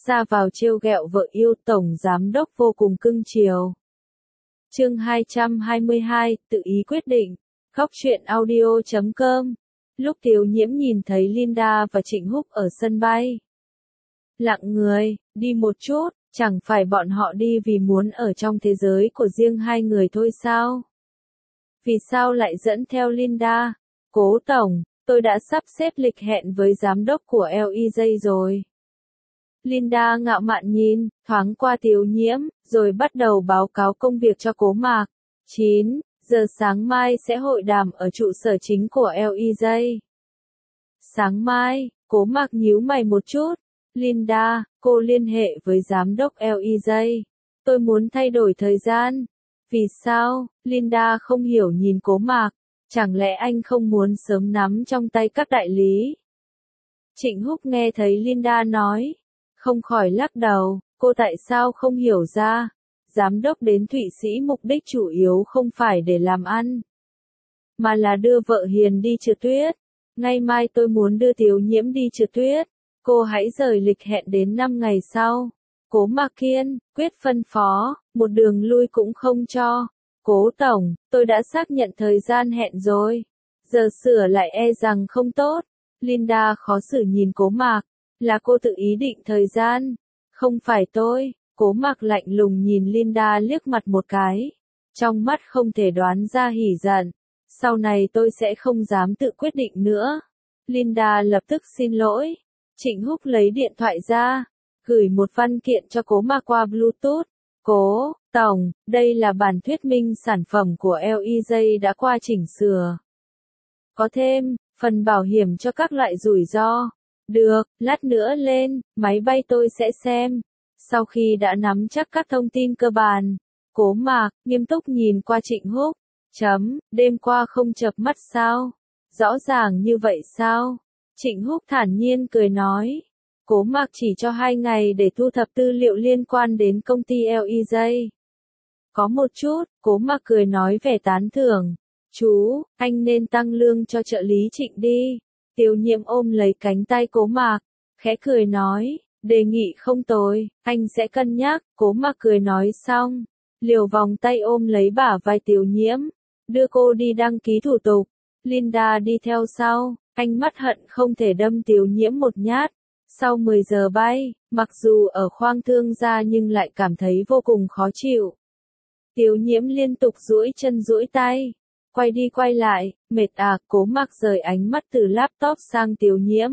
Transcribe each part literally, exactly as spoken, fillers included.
ra vào trêu ghẹo vợ yêu, tổng giám đốc vô cùng cưng chiều. Chương hai trăm hai mươi hai, tự ý quyết định. Góc truyện audio chấm com. Lúc Tiếu Nhiễm nhìn thấy Linda và Trịnh Húc ở sân bay, lặng người, đi một chút, chẳng phải bọn họ đi vì muốn ở trong thế giới của riêng hai người thôi sao? Vì sao lại dẫn theo Linda? Cố tổng, tôi đã sắp xếp lịch hẹn với giám đốc của lờ e gi rồi. Linda ngạo mạn nhìn thoáng qua Tiếu Nhiễm, rồi bắt đầu báo cáo công việc cho Cố Mạc. chín giờ sáng mai sẽ hội đàm ở trụ sở chính của lờ e gi. Sáng mai, Cố Mạc nhíu mày một chút. Linda, cô liên hệ với giám đốc lờ e gi. Tôi muốn thay đổi thời gian. Vì sao? Linda không hiểu nhìn Cố Mạc. Chẳng lẽ anh không muốn sớm nắm trong tay các đại lý? Trịnh Húc nghe thấy Linda nói, không khỏi lắc đầu, cô tại sao không hiểu ra? Giám đốc đến Thụy Sĩ mục đích chủ yếu không phải để làm ăn, mà là đưa vợ Hiền đi trượt tuyết. Ngày mai tôi muốn đưa Tiếu Nhiễm đi trượt tuyết. Cô hãy rời lịch hẹn đến năm ngày sau. Cố Mạc kiên quyết phân phó, một đường lui cũng không cho. Cố tổng, tôi đã xác nhận thời gian hẹn rồi. Giờ sửa lại e rằng không tốt. Linda khó xử nhìn Cố Mạc. Là cô tự ý định thời gian. Không phải tôi. Cố Mạc lạnh lùng nhìn Linda liếc mặt một cái. Trong mắt không thể đoán ra hỉ giận. Sau này tôi sẽ không dám tự quyết định nữa. Linda lập tức xin lỗi. Trịnh Húc lấy điện thoại ra, gửi một văn kiện cho Cố Mạc qua Bluetooth. Cố tổng, đây là bản thuyết minh sản phẩm của lờ e gi đã qua chỉnh sửa. Có thêm phần bảo hiểm cho các loại rủi ro. Được, lát nữa lên máy bay tôi sẽ xem. Sau khi đã nắm chắc các thông tin cơ bản, Cố Mạc nghiêm túc nhìn qua Trịnh Húc. Chấm, đêm qua không chợp mắt sao? Rõ ràng như vậy sao? Trịnh Húc thản nhiên cười nói. Cố Mạc chỉ cho hai ngày để thu thập tư liệu liên quan đến công ty lờ e gi. Có một chút, Cố Mạc cười nói vẻ tán thưởng. Chú, anh nên tăng lương cho trợ lý Trịnh đi. Tiếu Nhiễm ôm lấy cánh tay Cố Mạc, khẽ cười nói, đề nghị không tồi, anh sẽ cân nhắc. Cố Mạc cười nói xong, liều vòng tay ôm lấy bả vai Tiếu Nhiễm, đưa cô đi đăng ký thủ tục. Linda đi theo sau, ánh mắt hận không thể đâm Tiếu Nhiễm một nhát. Sau mười giờ bay, mặc dù ở khoang thương gia nhưng lại cảm thấy vô cùng khó chịu. Tiếu Nhiễm liên tục duỗi chân duỗi tay, quay đi quay lại, mệt à? Cố Mạc rời ánh mắt từ laptop sang Tiếu Nhiễm.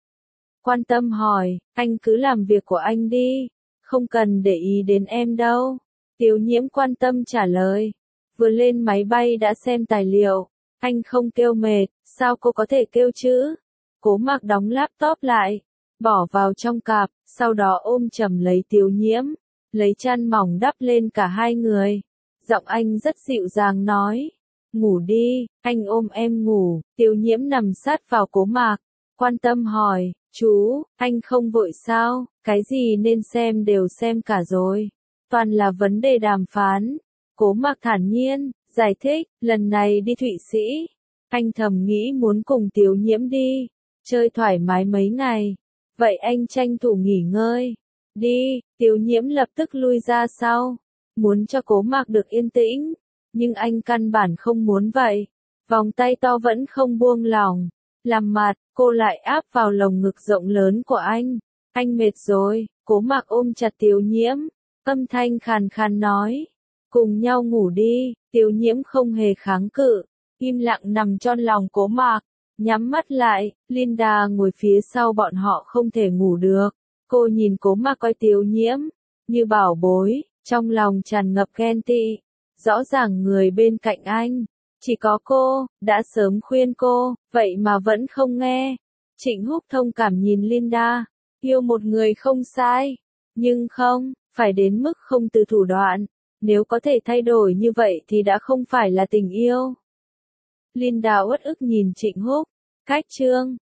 Quan tâm hỏi, anh cứ làm việc của anh đi, không cần để ý đến em đâu. Tiếu Nhiễm quan tâm trả lời, vừa lên máy bay đã xem tài liệu, anh không kêu mệt, sao cô có thể kêu chứ? Cố Mạc đóng laptop lại, bỏ vào trong cặp, sau đó ôm chầm lấy Tiếu Nhiễm, lấy chăn mỏng đắp lên cả hai người. Giọng anh rất dịu dàng nói, ngủ đi, anh ôm em ngủ. Tiếu Nhiễm nằm sát vào Cố Mạc, quan tâm hỏi, chú, anh không vội sao? Cái gì nên xem đều xem cả rồi, toàn là vấn đề đàm phán. Cố Mạc thản nhiên giải thích, lần này đi Thụy Sĩ, anh thầm nghĩ muốn cùng Tiếu Nhiễm đi, chơi thoải mái mấy ngày. Vậy anh tranh thủ nghỉ ngơi. Đi. Tiếu Nhiễm lập tức lui ra sau, muốn cho Cố Mạc được yên tĩnh, nhưng anh căn bản không muốn vậy. Vòng tay to vẫn không buông lỏng, làm mặt, cô lại áp vào lồng ngực rộng lớn của anh. Anh mệt rồi. Cố Mạc ôm chặt Tiếu Nhiễm, âm thanh khàn khàn nói, cùng nhau ngủ đi. Tiếu Nhiễm không hề kháng cự, im lặng nằm trong lòng Cố Mạc, nhắm mắt lại. Linda ngồi phía sau bọn họ không thể ngủ được. Cô nhìn Cố Mạc coi Tiếu Nhiễm như bảo bối, trong lòng tràn ngập ghen tị. Rõ ràng người bên cạnh anh chỉ có cô, đã sớm khuyên cô, vậy mà vẫn không nghe. Trịnh Húc thông cảm nhìn Linda, yêu một người không sai, nhưng không phải đến mức không từ thủ đoạn. Nếu có thể thay đổi như vậy thì đã không phải là tình yêu. Linda uất ức nhìn Trịnh Húc. Cách chương